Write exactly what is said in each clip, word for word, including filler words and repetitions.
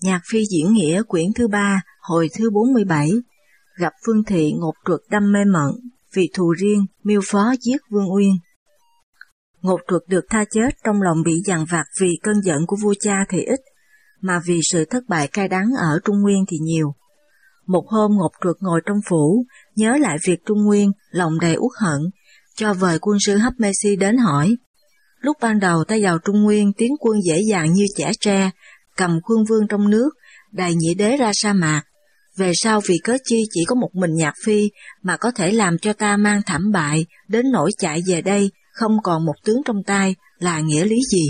Nhạc phi diễn nghĩa quyển thứ ba, hồi thứ bốn mươi bảy, gặp Phương Thị Ngột Truật đâm mê mẩn, vì thù riêng, mưu phó giết Vương Uyên. Ngột Truật được tha chết trong lòng bị dằn vặt vì cơn giận của vua cha thì ít, mà vì sự thất bại cay đắng ở Trung Nguyên thì nhiều. Một hôm Ngột Truật ngồi trong phủ, nhớ lại việc Trung Nguyên, lòng đầy uất hận, cho vời quân sư Hấp Mê Si đến hỏi. Lúc ban đầu ta vào Trung Nguyên tiến quân dễ dàng như chẻ tre, cầm quân vương trong nước, đày Nhị Đế ra sa mạc. Về sau vì cớ chi chỉ có một mình Nhạc Phi mà có thể làm cho ta mang thảm bại, đến nỗi chạy về đây, không còn một tướng trong tay, là nghĩa lý gì?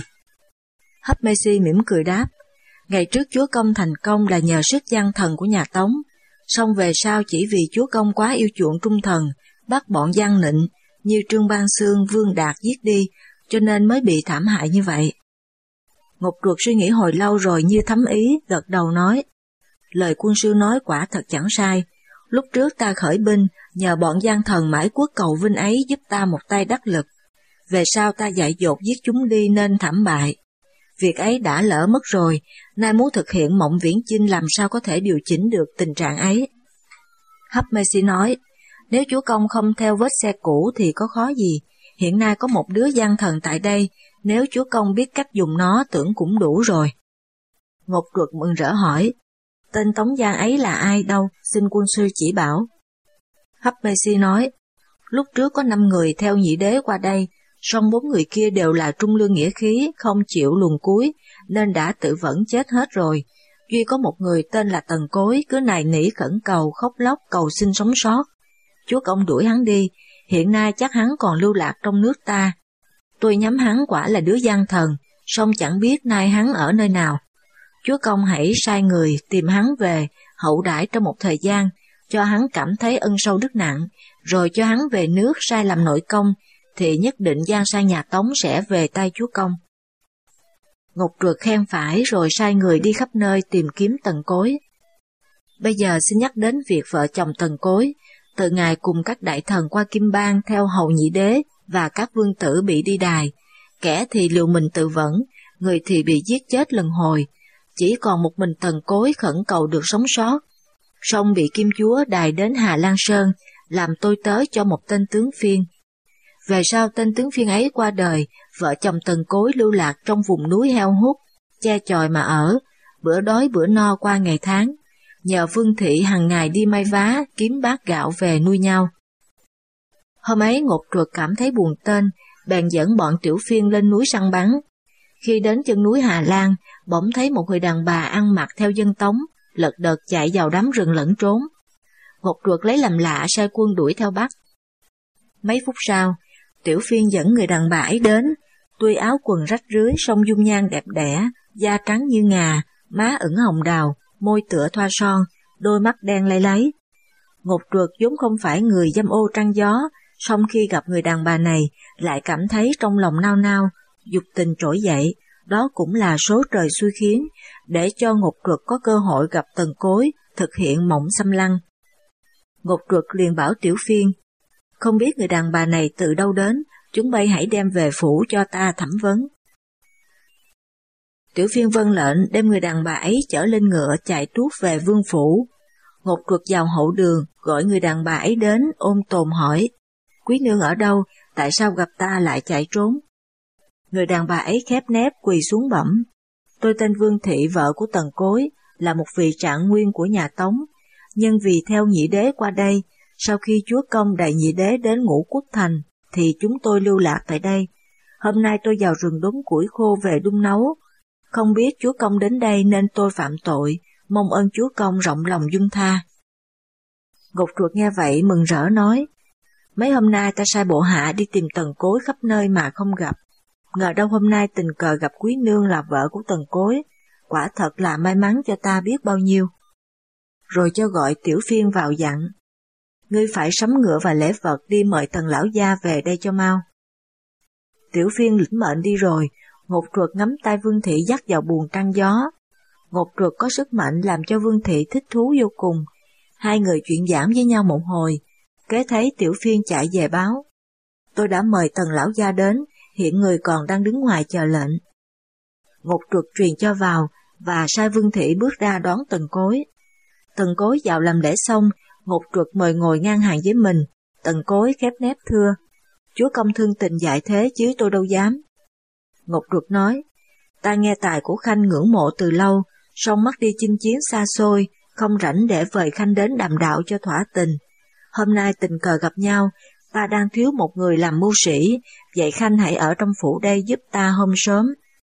Hấp Mê Si mỉm cười đáp, ngày trước chúa công thành công là nhờ sức gian thần của nhà Tống, song về sau chỉ vì chúa công quá yêu chuộng trung thần, bắt bọn gian nịnh như Trương Ban Xương, Vương Đạt giết đi, cho nên mới bị thảm hại như vậy. Ngột Truật suy nghĩ hồi lâu rồi như thấm ý, gật đầu nói, lời quân sư nói quả thật chẳng sai, lúc trước ta khởi binh, nhờ bọn gian thần mãi quốc cầu vinh ấy giúp ta một tay đắc lực, về sau ta dạy dột giết chúng đi nên thảm bại. Việc ấy đã lỡ mất rồi, nay muốn thực hiện mộng viễn chinh làm sao có thể điều chỉnh được tình trạng ấy. Hấp Mê Si nói, nếu chúa công không theo vết xe cũ thì có khó gì, hiện nay có một đứa gian thần tại đây, nếu chúa công biết cách dùng nó tưởng cũng đủ rồi. Ngột Truật mừng rỡ hỏi, tên Tống Giang ấy là ai đâu, xin quân sư chỉ bảo. Hấp Mê Si nói, lúc trước có năm người theo Nhị Đế qua đây, song bốn người kia đều là trung lương nghĩa khí, không chịu luồn cuối, nên đã tự vẫn chết hết rồi. Duy có một người tên là Tần Cối, cứ nài nỉ khẩn cầu, khóc lóc cầu xin sống sót. Chúa công đuổi hắn đi, hiện nay chắc hắn còn lưu lạc trong nước ta. Tôi nhắm hắn quả là đứa gian thần, song chẳng biết nay hắn ở nơi nào. Chúa công hãy sai người tìm hắn về, hậu đãi trong một thời gian, cho hắn cảm thấy ân sâu đức nặng, rồi cho hắn về nước sai làm nội công, thì nhất định giang sang nhà Tống sẽ về tay chúa công. Ngột Truật khen phải rồi sai người đi khắp nơi tìm kiếm Tần Cối. Bây giờ xin nhắc đến việc vợ chồng Tần Cối, từ ngày cùng các đại thần qua Kim Bang theo hầu Nhị Đế và các vương tử bị đi đài, kẻ thì liều mình tự vẫn, người thì bị giết chết lần hồi, chỉ còn một mình Tần Cối khẩn cầu được sống sót, song bị Kim Chúa đài đến Hà Lan Sơn, làm tôi tớ cho một tên tướng phiên. Về sau tên tướng phiên ấy qua đời, vợ chồng Tần Cối lưu lạc trong vùng núi heo hút, che chòi mà ở, bữa đói bữa no qua ngày tháng, nhờ Vương Thị hàng ngày đi may vá, kiếm bát gạo về nuôi nhau. Hôm ấy Ngột Truật cảm thấy buồn tên, bèn dẫn bọn tiểu phiên lên núi săn bắn. Khi đến chân núi Hà Lan, bỗng thấy một người đàn bà ăn mặc theo dân Tống, lật đật chạy vào đám rừng lẫn trốn. Ngột Truật lấy làm lạ sai quân đuổi theo bắt. Mấy phút sau, tiểu phiên dẫn người đàn bà ấy đến, tuy áo quần rách rưới song dung nhan đẹp đẽ, da trắng như ngà, má ửng hồng đào, môi tựa thoa son, đôi mắt đen lay láy. Ngột Truật vốn không phải người dâm ô trăng gió, song khi gặp người đàn bà này lại cảm thấy trong lòng nao nao, dục tình trỗi dậy. Đó cũng là số trời xui khiến, để cho Ngột Truật có cơ hội gặp Tần Cối, thực hiện mộng xâm lăng. Ngột Truật liền bảo tiểu phiên, không biết người đàn bà này từ đâu đến, chúng bay hãy đem về phủ cho ta thẩm vấn. Tiểu phiên vâng lệnh đem người đàn bà ấy chở lên ngựa chạy tuốt về vương phủ. Ngột Truật vào hậu đường gọi người đàn bà ấy đến ôm tồn hỏi, quý nương ở đâu, tại sao gặp ta lại chạy trốn? Người đàn bà ấy khép nép quỳ xuống bẩm, tôi tên Vương Thị vợ của Tần Cối, là một vị trạng nguyên của nhà Tống, nhưng vì theo Nhị Đế qua đây, sau khi chúa công đày Nhị Đế đến Ngũ Quốc Thành, thì chúng tôi lưu lạc tại đây. Hôm nay tôi vào rừng đốn củi khô về đun nấu. Không biết chúa công đến đây nên tôi phạm tội, mong ơn chúa công rộng lòng dung tha. Ngột Truật nghe vậy mừng rỡ nói, mấy hôm nay ta sai bộ hạ đi tìm Tần Cối khắp nơi mà không gặp. Ngờ đâu hôm nay tình cờ gặp quý nương là vợ của Tần Cối, quả thật là may mắn cho ta biết bao nhiêu. Rồi cho gọi tiểu phiên vào dặn, ngươi phải sắm ngựa và lễ vật đi mời Tần lão gia về đây cho mau. Tiểu phiên lĩnh mệnh đi rồi, Ngột Truật ngắm tay Vương Thị dắt vào buồng trăng gió. Ngột Truật có sức mạnh làm cho Vương Thị thích thú vô cùng. Hai người chuyện giảng với nhau một hồi, kế thấy tiểu phiên chạy về báo, tôi đã mời Tần lão gia đến, hiện người còn đang đứng ngoài chờ lệnh. Ngột Truật truyền cho vào, và sai Vương Thị bước ra đón Tần Cối. Tần Cối vào làm lễ xong, Ngột Truật mời ngồi ngang hàng với mình. Tần Cối khép nép thưa: Chúa công thương tình dạy thế chứ tôi đâu dám. Ngột Truật nói: Ta nghe tài của Khanh ngưỡng mộ từ lâu, song mất đi chinh chiến xa xôi, không rảnh để vời Khanh đến đàm đạo cho thỏa tình. Hôm nay tình cờ gặp nhau, ta đang thiếu một người làm mưu sĩ, vậy Khanh hãy ở trong phủ đây giúp ta hôm sớm.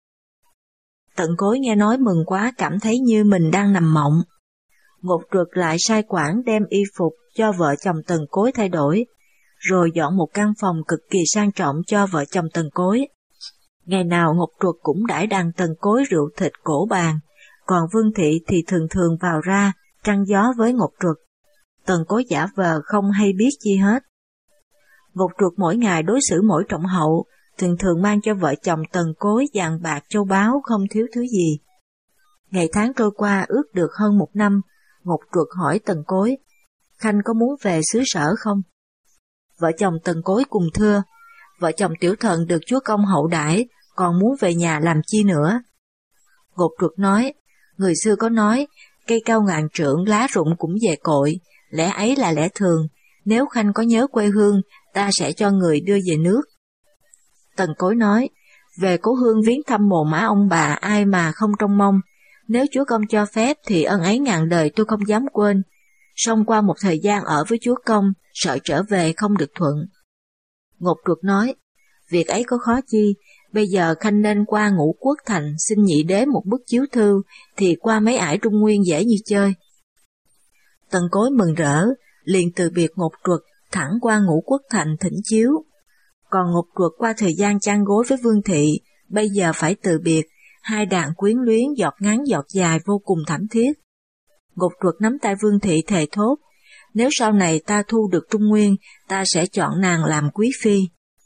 Tần Cối nghe nói mừng quá, cảm thấy như mình đang nằm mộng. Ngột Truật lại sai quản đem y phục cho vợ chồng Tần Cối thay đổi, rồi dọn một căn phòng cực kỳ sang trọng cho vợ chồng Tần Cối. Ngày nào Ngột Truật cũng đãi đàn Tần Cối rượu thịt cổ bàn, còn Vương Thị thì thường thường vào ra, trăng gió với Ngột Truật. Tần Cối giả vờ không hay biết chi hết. Ngột Truật mỗi ngày đối xử mỗi trọng hậu, thường thường mang cho vợ chồng Tần Cối vàng bạc châu báu không thiếu thứ gì. Ngày tháng trôi qua ước được hơn một năm, Ngột Truật hỏi Tần Cối: Khanh có muốn về xứ sở không? Vợ chồng Tần Cối cùng thưa: Vợ chồng tiểu thần được chúa công hậu đãi, còn muốn về nhà làm chi nữa? Ngột Truật nói: Người xưa có nói, cây cao ngàn trượng lá rụng cũng về cội, lẽ ấy là lẽ thường. Nếu Khanh có nhớ quê hương, ta sẽ cho người đưa về nước. Tần Cối nói: Về cố hương viếng thăm mồ mả ông bà ai mà không trông mong. Nếu chúa công cho phép thì ân ấy ngàn đời tôi không dám quên. Song qua một thời gian ở với chúa công, sợ trở về không được thuận. Ngột Truật nói: Việc ấy có khó chi, bây giờ Khanh nên qua Ngũ Quốc Thành xin nhị đế một bức chiếu thư, thì qua mấy ải Trung Nguyên dễ như chơi. Tần Cối mừng rỡ, liền từ biệt Ngột Truật, thẳng qua Ngũ Quốc Thành thỉnh chiếu. Còn Ngột Truật qua thời gian chăn gối với Vương Thị, bây giờ phải từ biệt, hai đàn quyến luyến giọt ngắn giọt dài vô cùng thảm thiết. Ngột Truật nắm tay Vương Thị thề thốt: Nếu sau này ta thu được Trung Nguyên, ta sẽ chọn nàng làm quý phi.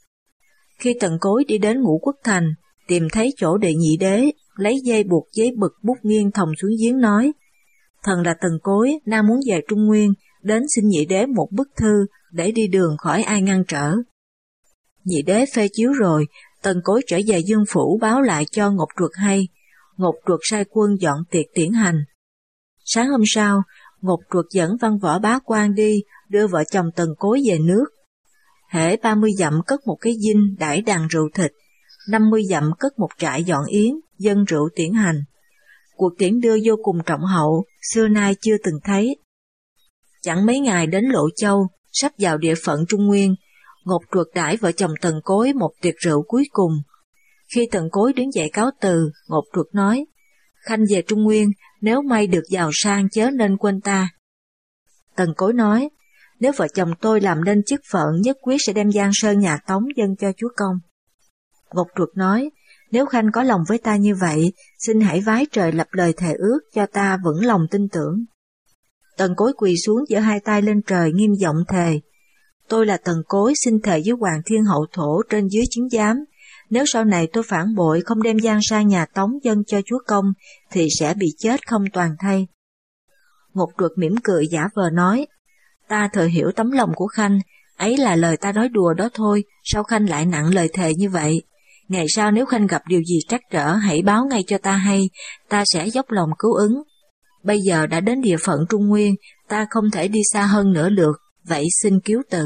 Khi Tần Cối đi đến Ngũ Quốc Thành, tìm thấy chỗ đệ nhị đế, lấy dây buộc giấy bực bút nghiêng thòng xuống giếng nói: Thần là Tần Cối, nay muốn về Trung Nguyên, đến xin nhị đế một bức thư, để đi đường khỏi ai ngăn trở. Nhị đế phê chiếu rồi, Tần Cối trở về Dương Phủ báo lại cho Ngột Truật hay. Ngột Truật sai quân dọn tiệc tiễn hành. Sáng hôm sau, Ngột Truật dẫn văn võ bá quan đi, đưa vợ chồng Tần Cối về nước. Hễ ba mươi dặm cất một cái dinh đãi đàn rượu thịt, năm mươi dặm cất một trại dọn yến, dân rượu tiễn hành. Cuộc tiễn đưa vô cùng trọng hậu, xưa nay chưa từng thấy. Chẳng mấy ngày đến Lộ Châu, sắp vào địa phận Trung Nguyên, Ngột Truật đãi vợ chồng Tần Cối một tiệc rượu cuối cùng. Khi Tần Cối đứng dậy cáo từ, Ngột Truật nói: Khanh về Trung Nguyên, nếu may được giàu sang chớ nên quên ta. Tần Cối nói: Nếu vợ chồng tôi làm nên chức phận, nhất quyết sẽ đem giang sơn nhà Tống dâng cho chúa công. Ngột Truật nói: Nếu Khanh có lòng với ta như vậy, xin hãy vái trời lập lời thề ước cho ta vững lòng tin tưởng. Tần Cối quỳ xuống giơ hai tay lên trời nghiêm giọng thề: Tôi là Tần Cối xin thề với Hoàng Thiên Hậu Thổ trên dưới chứng giám, nếu sau này tôi phản bội không đem giang sang nhà Tống dâng cho chúa công, thì sẽ bị chết không toàn thây. Ngột Truật mỉm cười giả vờ nói: Ta thừa hiểu tấm lòng của Khanh, ấy là lời ta nói đùa đó thôi, sao Khanh lại nặng lời thề như vậy? Ngày sau nếu Khanh gặp điều gì trắc trở, hãy báo ngay cho ta hay, ta sẽ dốc lòng cứu ứng. Bây giờ đã đến địa phận Trung Nguyên, ta không thể đi xa hơn nữa được, vậy xin cứu từ.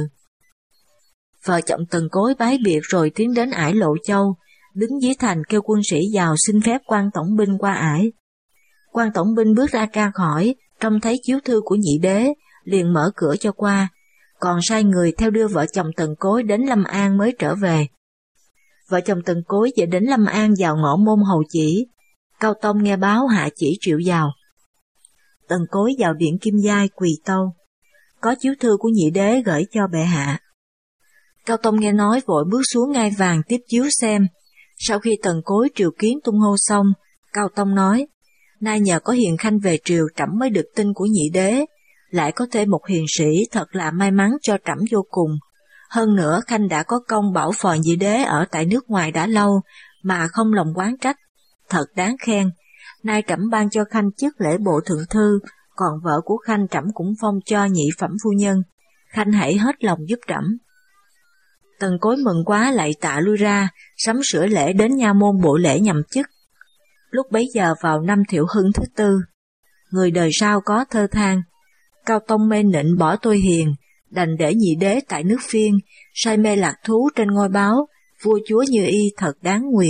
Vợ chồng Tần Cối bái biệt rồi tiến đến ải Lộ Châu, đứng dưới thành kêu quân sĩ vào xin phép quan tổng binh qua ải. Quan tổng binh bước ra tra khỏi, trông thấy chiếu thư của nhị đế, liền mở cửa cho qua, còn sai người theo đưa vợ chồng Tần Cối đến Lâm An mới trở về. Vợ chồng Tần Cối về đến Lâm An vào ngõ môn hầu chỉ, Cao Tông nghe báo hạ chỉ triệu vào. Tần Cối vào điện Kim Giai quỳ tâu: Có chiếu thư của nhị đế gửi cho bệ hạ. Cao Tông nghe nói vội bước xuống ngai vàng tiếp chiếu xem. Sau khi Tần Cối triều kiến tung hô xong, Cao Tông nói: Nay nhờ có hiền khanh về triều, trẫm mới được tin của nhị đế, lại có thêm một hiền sĩ, thật là may mắn cho trẫm vô cùng. Hơn nữa khanh đã có công bảo phò nhị đế ở tại nước ngoài đã lâu, mà không lòng oán trách, thật đáng khen. Nay trẫm ban cho khanh chức lễ bộ thượng thư, còn vợ của khanh trẫm cũng phong cho nhị phẩm phu nhân. Khanh hãy hết lòng giúp trẫm. Tần Cối mừng quá lạy tạ lui ra, sắm sửa lễ đến nha môn bộ lễ nhậm chức. Lúc bấy giờ vào năm Thiệu Hưng thứ tư, người đời sau có thơ than: Cao Tông mê nịnh bỏ tôi hiền, đành để nhị đế tại nước Phiên, say mê lạc thú trên ngôi báo, vua chúa như y thật đáng nguyền.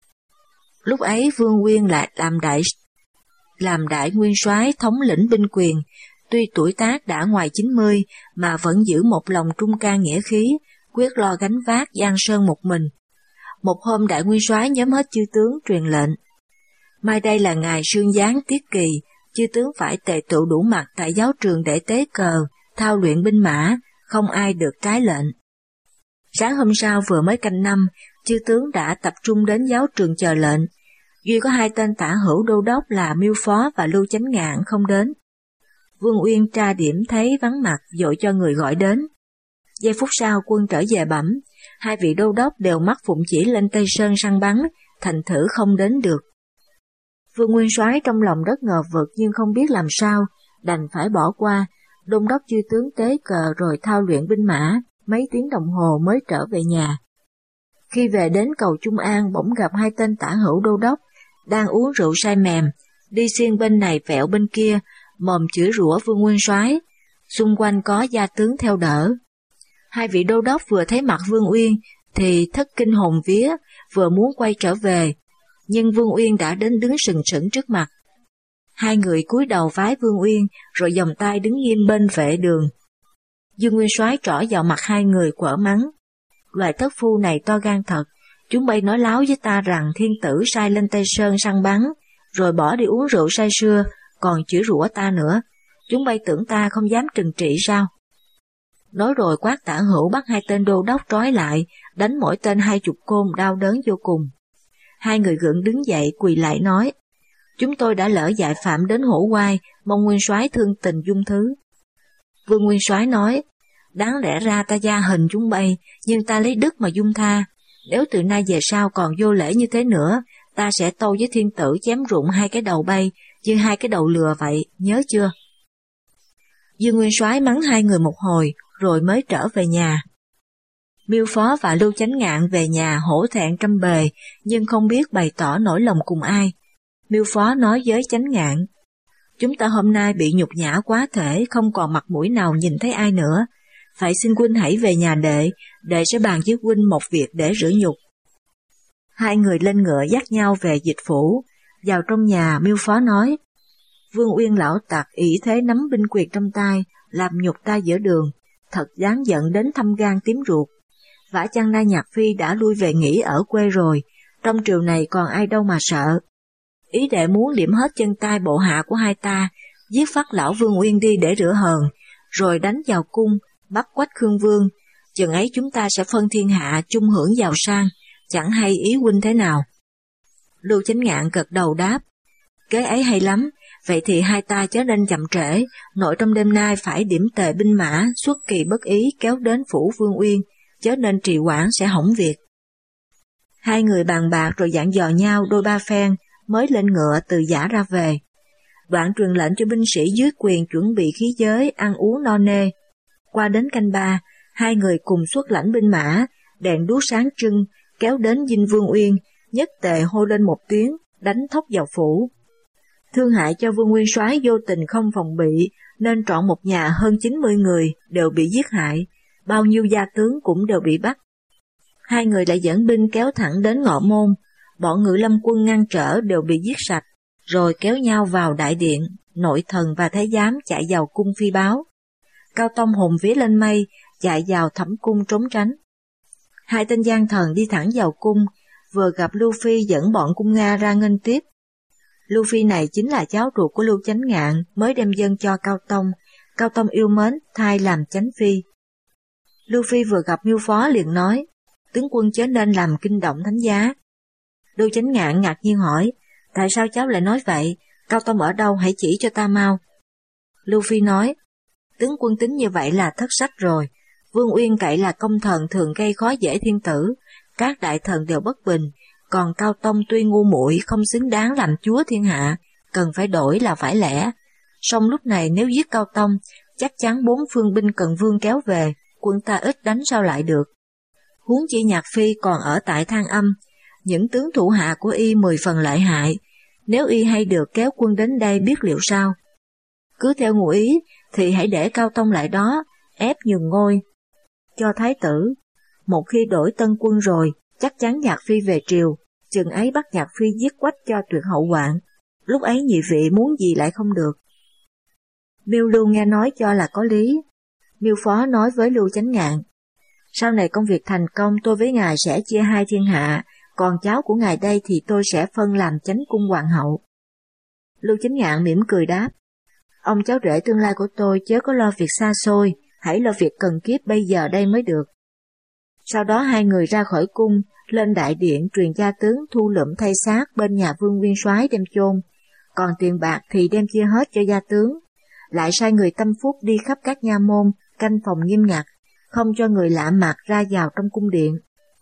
Lúc ấy Vương Uyên lại làm đại làm đại nguyên soái thống lĩnh binh quyền, tuy tuổi tác đã ngoài chín mươi mà vẫn giữ một lòng trung can nghĩa khí, quyết lo gánh vác giang sơn một mình. Một hôm đại nguyên soái nhóm hết chư tướng truyền lệnh: mai đây là ngày sương giáng tiết kỳ, chư tướng phải tề tựu đủ mặt tại giáo trường để tế cờ, thao luyện binh mã, không ai được trái lệnh. Sáng hôm sau vừa mới canh năm, chư tướng đã tập trung đến giáo trường chờ lệnh. Duy có hai tên tả hữu đô đốc là Miêu Phó và Lưu Chánh Ngạn không đến. Vương Uyên tra điểm thấy vắng mặt, vội cho người gọi đến. Giây phút sau quân trở về bẩm, hai vị đô đốc đều mắc phụng chỉ lên Tây Sơn săn bắn, thành thử không đến được. Vương Nguyên soái trong lòng rất ngờ vực nhưng không biết làm sao, đành phải bỏ qua, đôn đốc chư tướng tế cờ rồi thao luyện binh mã, mấy tiếng đồng hồ mới trở về nhà. Khi về đến cầu Trung An bỗng gặp hai tên tả hữu đô đốc, đang uống rượu say mềm, đi xiên bên này vẹo bên kia, mồm chửi rủa Vương Nguyên soái, xung quanh có gia tướng theo đỡ. Hai vị đô đốc vừa thấy mặt Vương Uyên thì thất kinh hồn vía, vừa muốn quay trở về, nhưng Vương Uyên đã đến đứng sừng sững trước mặt. Hai người cúi đầu vái Vương Uyên rồi vòng tay đứng nghiêm bên vệ đường. Dương Nguyên soái trỏ vào mặt hai người quở mắng: loài thất phu này to gan thật, chúng bay nói láo với ta rằng thiên tử sai lên Tây Sơn săn bắn, rồi bỏ đi uống rượu say sưa, còn chửi rủa ta nữa, chúng bay tưởng ta không dám trừng trị sao? Nói rồi quát tả hữu bắt hai tên đô đốc trói lại, đánh mỗi tên hai chục côn đau đớn vô cùng. Hai người gượng đứng dậy quỳ lại nói: chúng tôi đã lỡ dại phạm đến hổ oai, mong nguyên soái thương tình dung thứ. Vương Nguyên soái nói: đáng lẽ ra ta gia hình chúng bay, nhưng ta lấy đức mà dung tha. Nếu từ nay về sau còn vô lễ như thế nữa, ta sẽ tâu với thiên tử chém rụng hai cái đầu bay, như hai cái đầu lừa vậy, nhớ chưa? Dương Nguyên soái mắng hai người một hồi, rồi mới trở về nhà. Miêu Phó và Lưu Chánh Ngạn về nhà hổ thẹn trăm bề, nhưng không biết bày tỏ nỗi lòng cùng ai. Miêu Phó nói với Chánh Ngạn: chúng ta hôm nay bị nhục nhã quá thể, không còn mặt mũi nào nhìn thấy ai nữa. Phải xin huynh hãy về nhà đệ, đệ sẽ bàn với huynh một việc để rửa nhục. Hai người lên ngựa dắt nhau về dịch phủ. Vào trong nhà, Miêu Phó nói: Vương Uyên lão tặc ỷ thế nắm binh quyền trong tay, làm nhục ta giữa đường, thật đáng giận đến thâm gan tím ruột. Vả chăng nay Nhạc Phi đã lui về nghỉ ở quê rồi, trong triều này còn ai đâu mà sợ. Ý đệ muốn liệm hết chân tay bộ hạ của hai ta, giết phát lão Vương Uyên đi để rửa hờn, rồi đánh vào cung, bắt Quách Khương Vương, chừng ấy chúng ta sẽ phân thiên hạ chung hưởng giàu sang, chẳng hay ý huynh thế nào. Lưu Chánh Ngạn gật đầu đáp: kế ấy hay lắm, vậy thì hai ta chớ nên chậm trễ, nội trong đêm nay phải điểm tề binh mã, xuất kỳ bất ý kéo đến phủ Vương Uyên, chớ nên trì hoãn sẽ hỏng việc. Hai người bàn bạc rồi dặn dò nhau đôi ba phen, mới lên ngựa từ Giã ra về. Đoạn truyền lệnh cho binh sĩ dưới quyền chuẩn bị khí giới, ăn uống no nê. Qua đến canh ba, hai người cùng xuất lãnh binh mã, đèn đuốc sáng trưng, kéo đến dinh Vương Uyên, nhất tề hô lên một tiếng, đánh thốc vào phủ. Thương hại cho Vương Nguyên soái vô tình không phòng bị, nên trọn một nhà hơn chín mươi người đều bị giết hại, bao nhiêu gia tướng cũng đều bị bắt. Hai người lại dẫn binh kéo thẳng đến Ngọ Môn, bọn Ngự Lâm quân ngăn trở đều bị giết sạch, rồi kéo nhau vào đại điện, nội thần và thái giám chạy vào cung phi báo. Cao Tông hùng vía lên mây, chạy vào thẩm cung trốn tránh. Hai tên gian thần đi thẳng vào cung, vừa gặp Lưu Phi dẫn bọn cung Nga ra nghênh tiếp. Lưu Phi này chính là cháu ruột của Lưu Chánh Ngạn, mới đem dâng cho Cao Tông, Cao Tông yêu mến thay làm chánh phi. Lưu Phi vừa gặp Miêu Phó liền nói: tướng quân chớ nên làm kinh động thánh giá. Lưu Chánh Ngạn ngạc nhiên hỏi: tại sao cháu lại nói vậy? Cao Tông ở đâu, hãy chỉ cho ta mau. Lưu Phi nói: tướng quân tính như vậy là thất sách rồi. Vương Uyên cậy là công thần thường gây khó dễ thiên tử, các đại thần đều bất bình, còn Cao Tông tuy ngu muội không xứng đáng làm chúa thiên hạ, cần phải đổi là phải lẽ. Song lúc này nếu giết Cao Tông, chắc chắn bốn phương binh cần vương kéo về, quân ta ít đánh sao lại được. Huống chi Nhạc Phi còn ở tại Thang Âm, những tướng thủ hạ của y mười phần lợi hại, nếu y hay được kéo quân đến đây biết liệu sao. Cứ theo ngụ ý thì hãy để Cao Tông lại đó, ép nhường ngôi cho thái tử. Một khi đổi tân quân rồi, chắc chắn Nhạc Phi về triều, chừng ấy bắt Nhạc Phi giết quách cho tuyệt hậu hoạn. Lúc ấy nhị vị muốn gì lại không được. Miêu Lưu nghe nói cho là có lý. Miêu Phó nói với Lưu Chánh Ngạn, sau này công việc thành công tôi với ngài sẽ chia hai thiên hạ, còn cháu của ngài đây thì tôi sẽ phân làm chánh cung hoàng hậu. Lưu Chánh Ngạn mỉm cười đáp, ông cháu rể tương lai của tôi chớ có lo việc xa xôi, hãy lo việc cần kiếp bây giờ đây mới được. Sau đó hai người ra khỏi cung, lên đại điện truyền gia tướng thu lượm thay xác bên nhà Vương Nguyên Soái đem chôn, còn tiền bạc thì đem chia hết cho gia tướng. Lại sai người tâm phúc đi khắp các nha môn, canh phòng nghiêm ngặt, không cho người lạ mặt ra vào trong cung điện.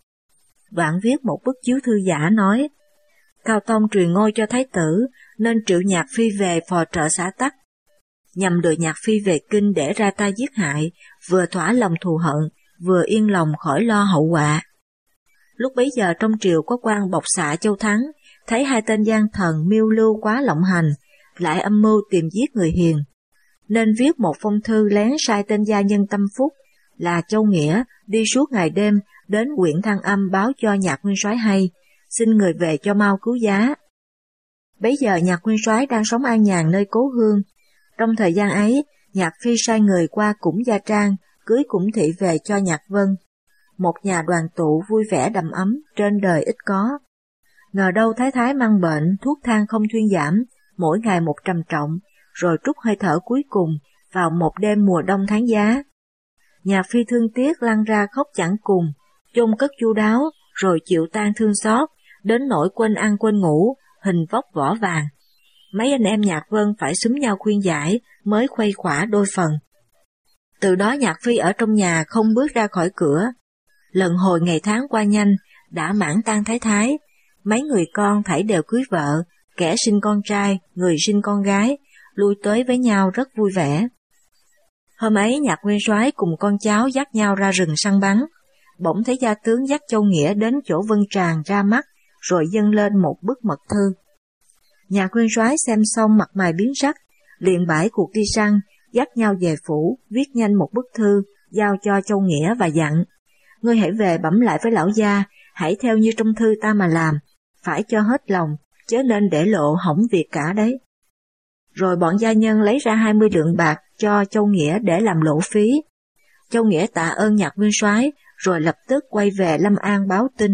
Đoạn viết một bức chiếu thư giả nói, Cao Tông truyền ngôi cho thái tử, nên triệu Nhạc Phi về phò trợ xã tắc, nhằm đưa Nhạc Phi về kinh để ra tay giết hại, vừa thỏa lòng thù hận, vừa yên lòng khỏi lo hậu họa. Lúc bấy giờ trong triều có quan bộc xạ Châu Thắng, thấy hai tên gian thần Miêu Lưu quá lộng hành, lại âm mưu tìm giết người hiền, nên viết một phong thư lén sai tên gia nhân tâm phúc là Châu Nghĩa đi suốt ngày đêm đến huyện Thăng Âm báo cho Nhạc Nguyên Soái hay, xin người về cho mau cứu giá. Bấy giờ Nhạc Nguyên Soái đang sống an nhàn nơi cố hương. Trong thời gian ấy, Nhạc Phi sai người qua Củng Gia Trang cưới Củng Thị về cho Nhạc Vân, một nhà đoàn tụ vui vẻ đầm ấm trên đời ít có. Ngờ đâu Thái Thái mang bệnh, thuốc thang không thuyên giảm, mỗi ngày một trầm trọng, rồi trút hơi thở cuối cùng vào một đêm mùa đông tháng giá. Nhạc Phi thương tiếc lăn ra khóc chẳng cùng, chôn cất chu đáo, rồi chịu tan thương xót, đến nỗi quên ăn quên ngủ, hình vóc vỏ vàng. Mấy anh em Nhạc Vân phải xúm nhau khuyên giải, mới khuây khỏa đôi phần. Từ đó Nhạc Phi ở trong nhà không bước ra khỏi cửa. Lần hồi ngày tháng qua nhanh, đã mãn tang thái thái, mấy người con thảy đều cưới vợ, kẻ sinh con trai, người sinh con gái, lui tới với nhau rất vui vẻ. Hôm ấy Nhạc Nguyên Soái cùng con cháu dắt nhau ra rừng săn bắn, bỗng thấy gia tướng dắt Châu Nghĩa đến chỗ Vân Tràng ra mắt, rồi dâng lên một bức mật thư. Nhạc Nguyên Soái xem xong mặt mày biến sắc, liền bãi cuộc đi săn, dắt nhau về phủ, viết nhanh một bức thư, giao cho Châu Nghĩa và dặn, ngươi hãy về bẩm lại với lão gia, hãy theo như trong thư ta mà làm, phải cho hết lòng, chớ nên để lộ hỏng việc cả đấy. Rồi bọn gia nhân lấy ra hai mươi lượng bạc cho Châu Nghĩa để làm lộ phí. Châu Nghĩa tạ ơn Nhạc Nguyên Soái, rồi lập tức quay về Lâm An báo tin.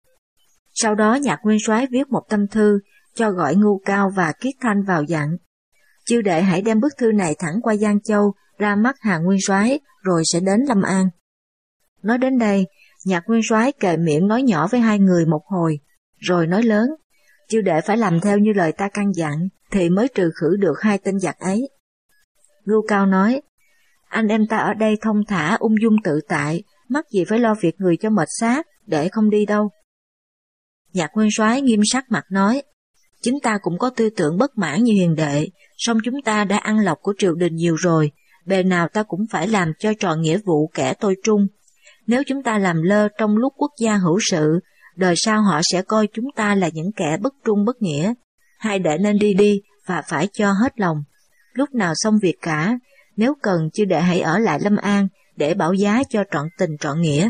Sau đó Nhạc Nguyên Soái viết một tâm thư, cho gọi Ngưu Cao và Kiết Thanh vào dặn, chư đệ hãy đem bức thư này thẳng qua Giang Châu ra mắt Hà Nguyên Soái, rồi sẽ đến Lâm An. Nói đến đây, Nhạc Nguyên Soái kề miệng nói nhỏ với hai người một hồi, rồi nói lớn, chư đệ phải làm theo như lời ta căn dặn, thì mới trừ khử được hai tên giặc ấy. Ngưu Cao nói, anh em ta ở đây thông thả ung dung tự tại, mắc gì phải lo việc người cho mệt xác, để không đi đâu. Nhạc Nguyên Soái nghiêm sắc mặt nói, chúng ta cũng có tư tưởng bất mãn như hiền đệ, song chúng ta đã ăn lộc của triều đình nhiều rồi, bề nào ta cũng phải làm cho tròn nghĩa vụ kẻ tôi trung. Nếu chúng ta làm lơ trong lúc quốc gia hữu sự, đời sau họ sẽ coi chúng ta là những kẻ bất trung bất nghĩa. Hai đệ nên đi đi và phải cho hết lòng. Lúc nào xong việc cả, nếu cần chư đệ hãy ở lại Lâm An để bảo giá cho trọn tình trọn nghĩa.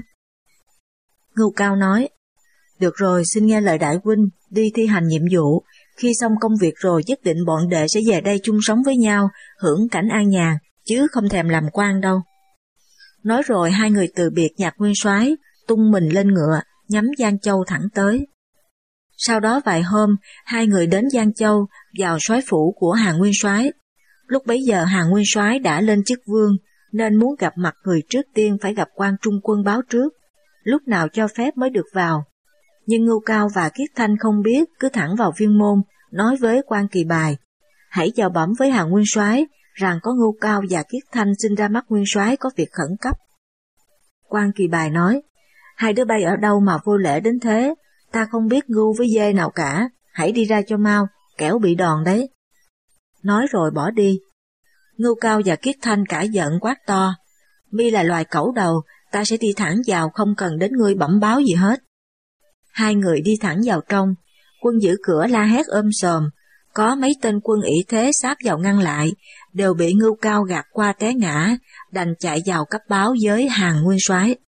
Ngưu Cao nói, được rồi, xin nghe lời đại huynh, đi thi hành nhiệm vụ. Khi xong công việc rồi nhất định bọn đệ sẽ về đây chung sống với nhau, hưởng cảnh an nhàn, chứ không thèm làm quan đâu. Nói rồi hai người từ biệt Nhạc Nguyên Soái, tung mình lên ngựa, nhắm Giang Châu thẳng tới. Sau đó vài hôm, hai người đến Giang Châu, vào soái phủ của Hà Nguyên Soái. Lúc bấy giờ Hà Nguyên Soái đã lên chức vương, nên muốn gặp mặt người trước tiên phải gặp quan trung quân báo trước, lúc nào cho phép mới được vào. Nhưng Ngưu Cao và Kiết Thanh không biết, cứ thẳng vào viên môn, nói với quan Kỳ Bài, hãy chào bẩm với Hà Nguyên Soái rằng có Ngưu Cao và Kiết Thanh xin ra mắt Nguyên Soái có việc khẩn cấp. Quan Kỳ Bài nói, hai đứa bay ở đâu mà vô lễ đến thế, ta không biết ngưu với dê nào cả, hãy đi ra cho mau, kẻo bị đòn đấy. Nói rồi bỏ đi. Ngưu Cao và Kiết Thanh cả giận quát to, mi là loài cẩu đầu, ta sẽ đi thẳng vào không cần đến ngươi bẩm báo gì hết. Hai người đi thẳng vào trong, quân giữ cửa la hét ôm sòm, có mấy tên quân ỷ thế sáp vào ngăn lại, đều bị Ngưu Cao gạt qua té ngã, đành chạy vào cấp báo với Hàn nguyên soái.